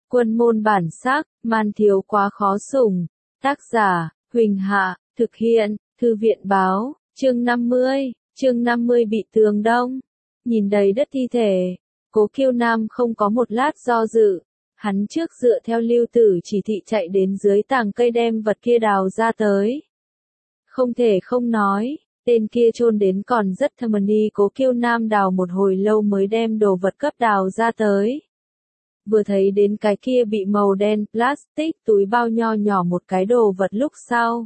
Quân môn bản sắc, man thiếu quá khó sủng. Tác giả, Huỳnh Hạ, thực hiện, Thư viện báo, chương 50 bị tường đông. Nhìn đầy đất thi thể, Cố Kiêu Nam không có một lát do dự. Hắn trước dựa theo Lưu Tử chỉ thị chạy đến dưới tàng cây đem vật kia đào ra tới. Không thể không nói, tên kia chôn đến còn rất thâm đi. Cố Kiêu Nam đào một hồi lâu mới đem đồ vật cấp đào ra tới. Vừa thấy đến cái kia bị màu đen plastic túi bao nho nhỏ một cái đồ vật lúc sau.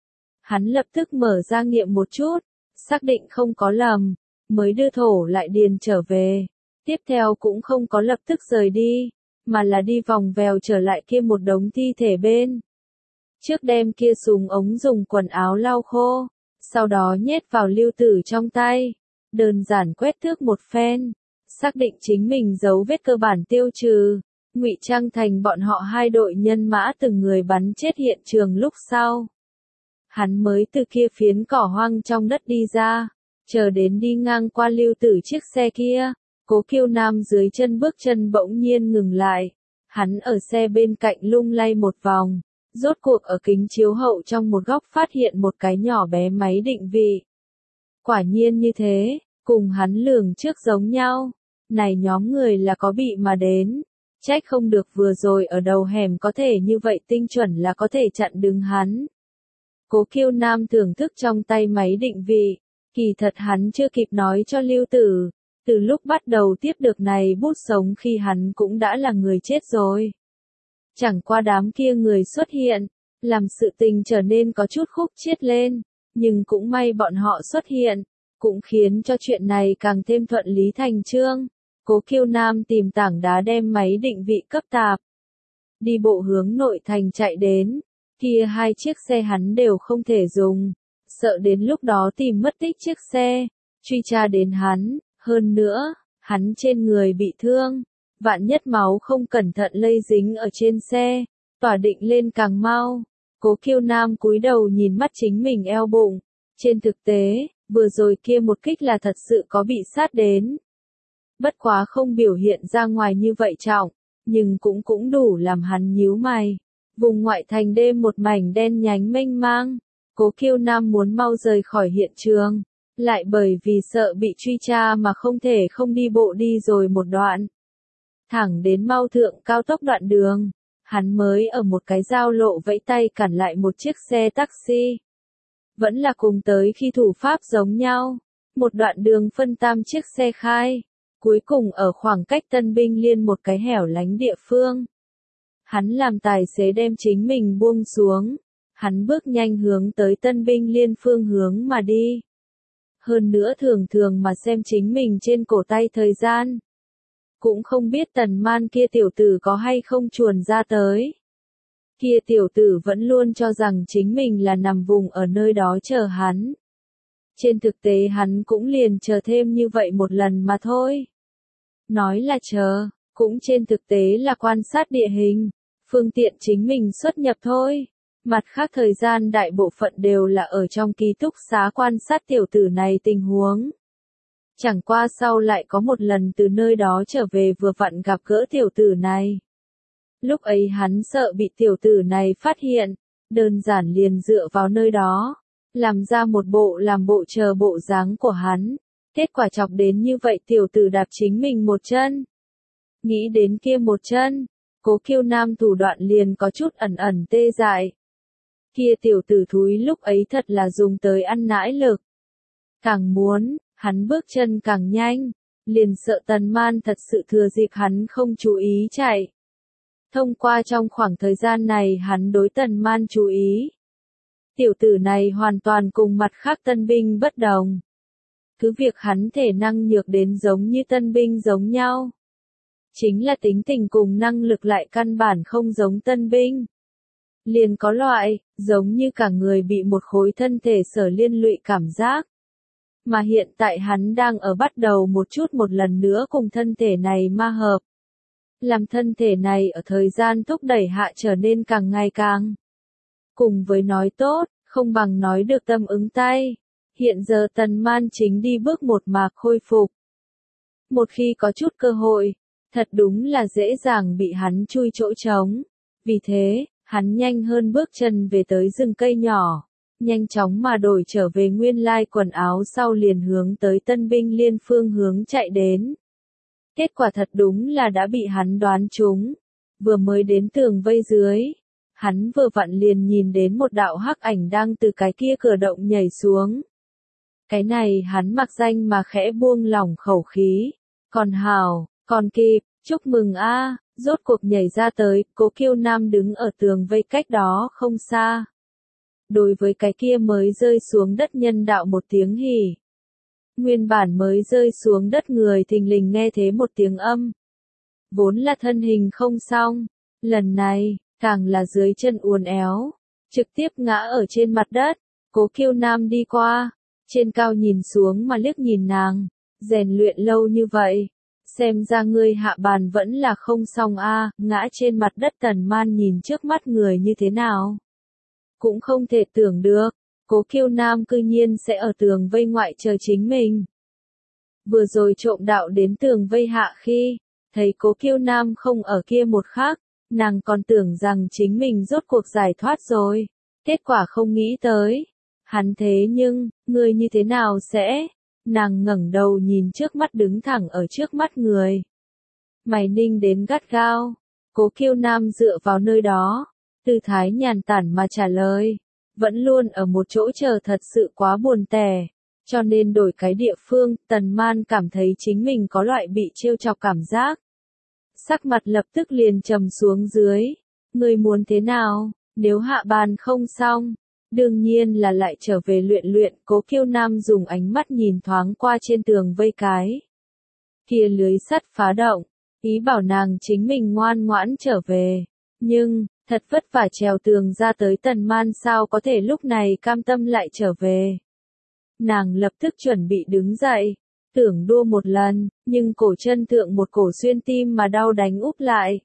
Hắn lập tức mở ra nghiệm một chút, xác định không có lầm, mới đưa thổ lại điền trở về. Tiếp theo cũng không có lập tức rời đi, mà là đi vòng vèo trở lại kia một đống thi thể bên. Trước đem kia súng ống dùng quần áo lau khô, sau đó nhét vào Lưu Tử trong tay, đơn giản quét thước một phen, xác định chính mình dấu vết cơ bản tiêu trừ, ngụy trang thành bọn họ hai đội nhân mã từng người bắn chết hiện trường lúc sau. Hắn mới từ kia phiến cỏ hoang trong đất đi ra, chờ đến đi ngang qua Lưu Tử chiếc xe kia, Cố Kiêu Nam dưới chân bước chân bỗng nhiên ngừng lại. Hắn ở xe bên cạnh lung lay một vòng, rốt cuộc ở kính chiếu hậu trong một góc phát hiện một cái nhỏ bé máy định vị. Quả nhiên như thế, cùng hắn lường trước giống nhau. Này nhóm người là có bị mà đến, trách không được vừa rồi ở đầu hẻm có thể như vậy tinh chuẩn là có thể chặn đứng hắn. Cố Kiêu Nam thưởng thức trong tay máy định vị, kỳ thật hắn chưa kịp nói cho Lưu Tử, từ lúc bắt đầu tiếp được này bút sống khi hắn cũng đã là người chết rồi. Chẳng qua đám kia người xuất hiện, làm sự tình trở nên có chút khúc chiết lên, nhưng cũng may bọn họ xuất hiện, cũng khiến cho chuyện này càng thêm thuận lý thành chương. Cố Kiêu Nam tìm tảng đá đem máy định vị cấp tạp, đi bộ hướng nội thành chạy đến, kia hai chiếc xe hắn đều không thể dùng, sợ đến lúc đó tìm mất tích chiếc xe, truy tra đến hắn, hơn nữa, hắn trên người bị thương, vạn nhất máu không cẩn thận lây dính ở trên xe, tỏa định lên càng mau. Cố Kiêu Nam cúi đầu nhìn mắt chính mình eo bụng, trên thực tế, vừa rồi kia một kích là thật sự có bị sát đến. Bất quá không biểu hiện ra ngoài như vậy trọng, nhưng cũng đủ làm hắn nhíu mày. Vùng ngoại thành đêm một mảnh đen nhánh mênh mang, Cố Kiêu Nam muốn mau rời khỏi hiện trường, lại bởi vì sợ bị truy tra mà không thể không đi bộ đi rồi một đoạn. Thẳng đến mau thượng cao tốc đoạn đường, hắn mới ở một cái giao lộ vẫy tay cản lại một chiếc xe taxi. Vẫn là cùng tới khi thủ pháp giống nhau, một đoạn đường phân tam chiếc xe khai, cuối cùng ở khoảng cách Tân Binh Liên một cái hẻo lánh địa phương. Hắn làm tài xế đem chính mình buông xuống, hắn bước nhanh hướng tới Tân Binh Liên phương hướng mà đi. Hơn nữa thường mà xem chính mình trên cổ tay thời gian. Cũng không biết Tần Man kia tiểu tử có hay không chuồn ra tới. Kia tiểu tử vẫn luôn cho rằng chính mình là nằm vùng ở nơi đó chờ hắn. Trên thực tế hắn cũng liền chờ thêm như vậy một lần mà thôi. Nói là chờ, cũng trên thực tế là quan sát địa hình, phương tiện chính mình xuất nhập thôi. Mặt khác thời gian đại bộ phận đều là ở trong ký túc xá quan sát tiểu tử này tình huống. Chẳng qua sau lại có một lần từ nơi đó trở về vừa vặn gặp gỡ tiểu tử này. Lúc ấy hắn sợ bị tiểu tử này phát hiện, đơn giản liền dựa vào nơi đó, làm ra một bộ làm bộ chờ bộ dáng của hắn. Kết quả chọc đến như vậy tiểu tử đạp chính mình một chân. Nghĩ đến kia một chân, Cố Kiêu Nam thủ đoạn liền có chút ẩn tê dại. Kia tiểu tử thúi lúc ấy thật là dùng tới ăn nãi lực. Càng muốn, hắn bước chân càng nhanh, liền sợ Tần Man thật sự thừa dịp hắn không chú ý chạy. Thông qua trong khoảng thời gian này hắn đối Tần Man chú ý. Tiểu tử này hoàn toàn cùng mặt khác tân binh bất đồng. Cứ việc hắn thể năng nhược đến giống như tân binh giống nhau. Chính là tính tình cùng năng lực lại căn bản không giống tân binh. Liền có loại, giống như cả người bị một khối thân thể sở liên lụy cảm giác. Mà hiện tại hắn đang ở bắt đầu một lần nữa cùng thân thể này ma hợp. Làm thân thể này ở thời gian thúc đẩy hạ trở nên càng ngày càng. Cùng với nói tốt, không bằng nói được tâm ứng tay. Hiện giờ Tần Man chính đi bước một mạc khôi phục. Một khi có chút cơ hội, Thật đúng là dễ dàng bị hắn chui chỗ trống. Vì thế, hắn nhanh hơn bước chân về tới rừng cây nhỏ. Nhanh chóng mà đổi trở về nguyên lai quần áo sau liền hướng tới Tân binh liên phương hướng chạy đến. Kết quả thật đúng là đã bị hắn đoán trúng. Vừa mới đến tường vây dưới, hắn vừa vặn liền nhìn đến một đạo hắc ảnh đang từ cái kia cửa động nhảy xuống. Cái này hắn mặc danh mà khẽ buông lỏng khẩu khí. Còn hào, còn kịp, chúc mừng a, rốt cuộc nhảy ra tới, Cố Kiêu Nam đứng ở tường vây cách đó không xa. Đối với cái kia mới rơi xuống đất nhân đạo một tiếng hỉ. Nguyên bản mới rơi xuống đất người thình lình nghe thế một tiếng âm. Vốn là thân hình không xong, lần này, càng là dưới chân uốn éo, trực tiếp ngã ở trên mặt đất. Cố Kiêu Nam đi qua, trên cao nhìn xuống mà liếc nhìn nàng, rèn luyện lâu như vậy, xem ra ngươi hạ bàn vẫn là không xong a. Ngã trên mặt đất Tần Man nhìn trước mắt người như thế nào, cũng không thể tưởng được, Cố Kiêu Nam cư nhiên sẽ ở tường vây ngoại chờ chính mình. Vừa rồi trộm đạo đến tường vây hạ khi, thấy Cố Kiêu Nam không ở kia một khắc, nàng còn tưởng rằng chính mình rốt cuộc giải thoát rồi, kết quả không nghĩ tới. Hắn thế nhưng, người như thế nào sẽ? Nàng ngẩng đầu nhìn trước mắt đứng thẳng ở trước mắt người. Mày ninh đến gắt gao, Cố Kiêu Nam dựa vào nơi đó, tư thái nhàn tản mà trả lời. Vẫn luôn ở một chỗ chờ thật sự quá buồn tẻ, cho nên đổi cái địa phương. Tần Man cảm thấy chính mình có loại bị trêu chọc cảm giác. Sắc mặt lập tức liền trầm xuống dưới. Ngươi muốn thế nào, nếu hạ bàn không xong, đương nhiên là lại trở về luyện luyện. Cố Kiêu Nam dùng ánh mắt nhìn thoáng qua trên tường vây cái kia lưới sắt phá động, ý bảo nàng chính mình ngoan ngoãn trở về. Nhưng, thật vất vả trèo tường ra tới Tần Man sao có thể lúc này cam tâm lại trở về. Nàng lập tức chuẩn bị đứng dậy, tưởng đua một lần, nhưng cổ chân thượng một cổ xuyên tim mà đau đánh úp lại.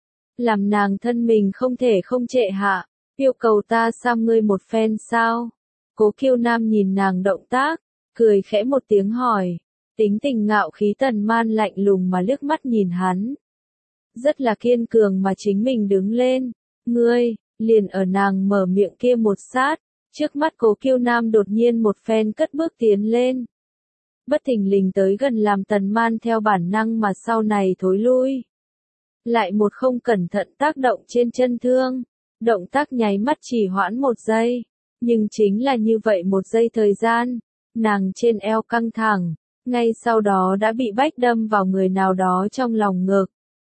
Làm nàng thân mình không thể không trệ hạ, yêu cầu ta xăm ngươi một phen sao? Cố Kiêu Nam nhìn nàng động tác, cười khẽ một tiếng hỏi. Tính tình ngạo khí Tần Man lạnh lùng mà liếc mắt nhìn hắn. Rất là kiên cường mà chính mình đứng lên. Ngươi, liền ở nàng mở miệng kia một sát, trước mắt Cố Kiêu Nam đột nhiên một phen cất bước tiến lên. Bất thình lình tới gần làm Tần Man theo bản năng mà sau này thối lui. Lại một không cẩn thận tác động trên chân thương, động tác nháy mắt chỉ hoãn một giây, nhưng chính là như vậy một giây thời gian, nàng trên eo căng thẳng, ngay sau đó đã bị bách đâm vào người nào đó trong lòng ngực.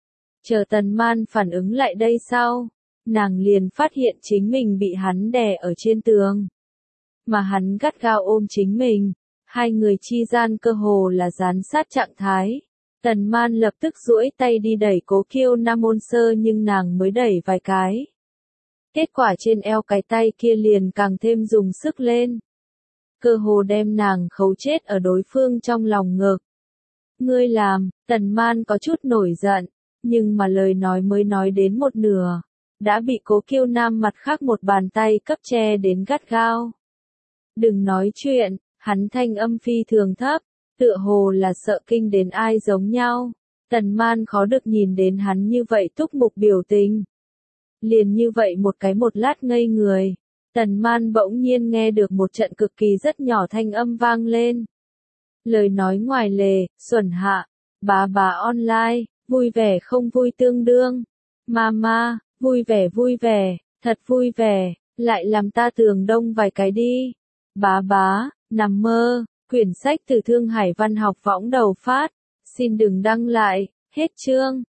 Chờ Tần Man phản ứng lại đây sau, nàng liền phát hiện chính mình bị hắn đè ở trên tường. Mà hắn gắt gao ôm chính mình, hai người chi gian cơ hồ là dán sát trạng thái. Tần Man lập tức duỗi tay đi đẩy Cố Kiêu Nam ôn sơ nhưng nàng mới đẩy vài cái. Kết quả trên eo cái tay kia liền càng thêm dùng sức lên. Cơ hồ đem nàng khấu chết ở đối phương trong lòng ngực. Ngươi làm, Tần Man có chút nổi giận, nhưng mà lời nói mới nói đến một nửa, đã bị Cố Kiêu Nam mặt khác một bàn tay cấp che đến gắt gao. Đừng nói chuyện, hắn thanh âm phi thường thấp, tựa hồ là sợ kinh đến ai giống nhau. Tần Man khó được nhìn đến hắn như vậy túc mục biểu tình. Liền như vậy một lát ngây người, Tần Man bỗng nhiên nghe được một trận cực kỳ rất nhỏ thanh âm vang lên. Lời nói ngoài lề, xuẩn hạ, bà online, vui vẻ không vui tương đương. Mama, vui vẻ, thật vui vẻ, lại làm ta tường đông vài cái đi. Bá, nằm mơ, quyển sách từ Thương Hải Văn học võng đầu phát, xin đừng đăng lại, hết chương.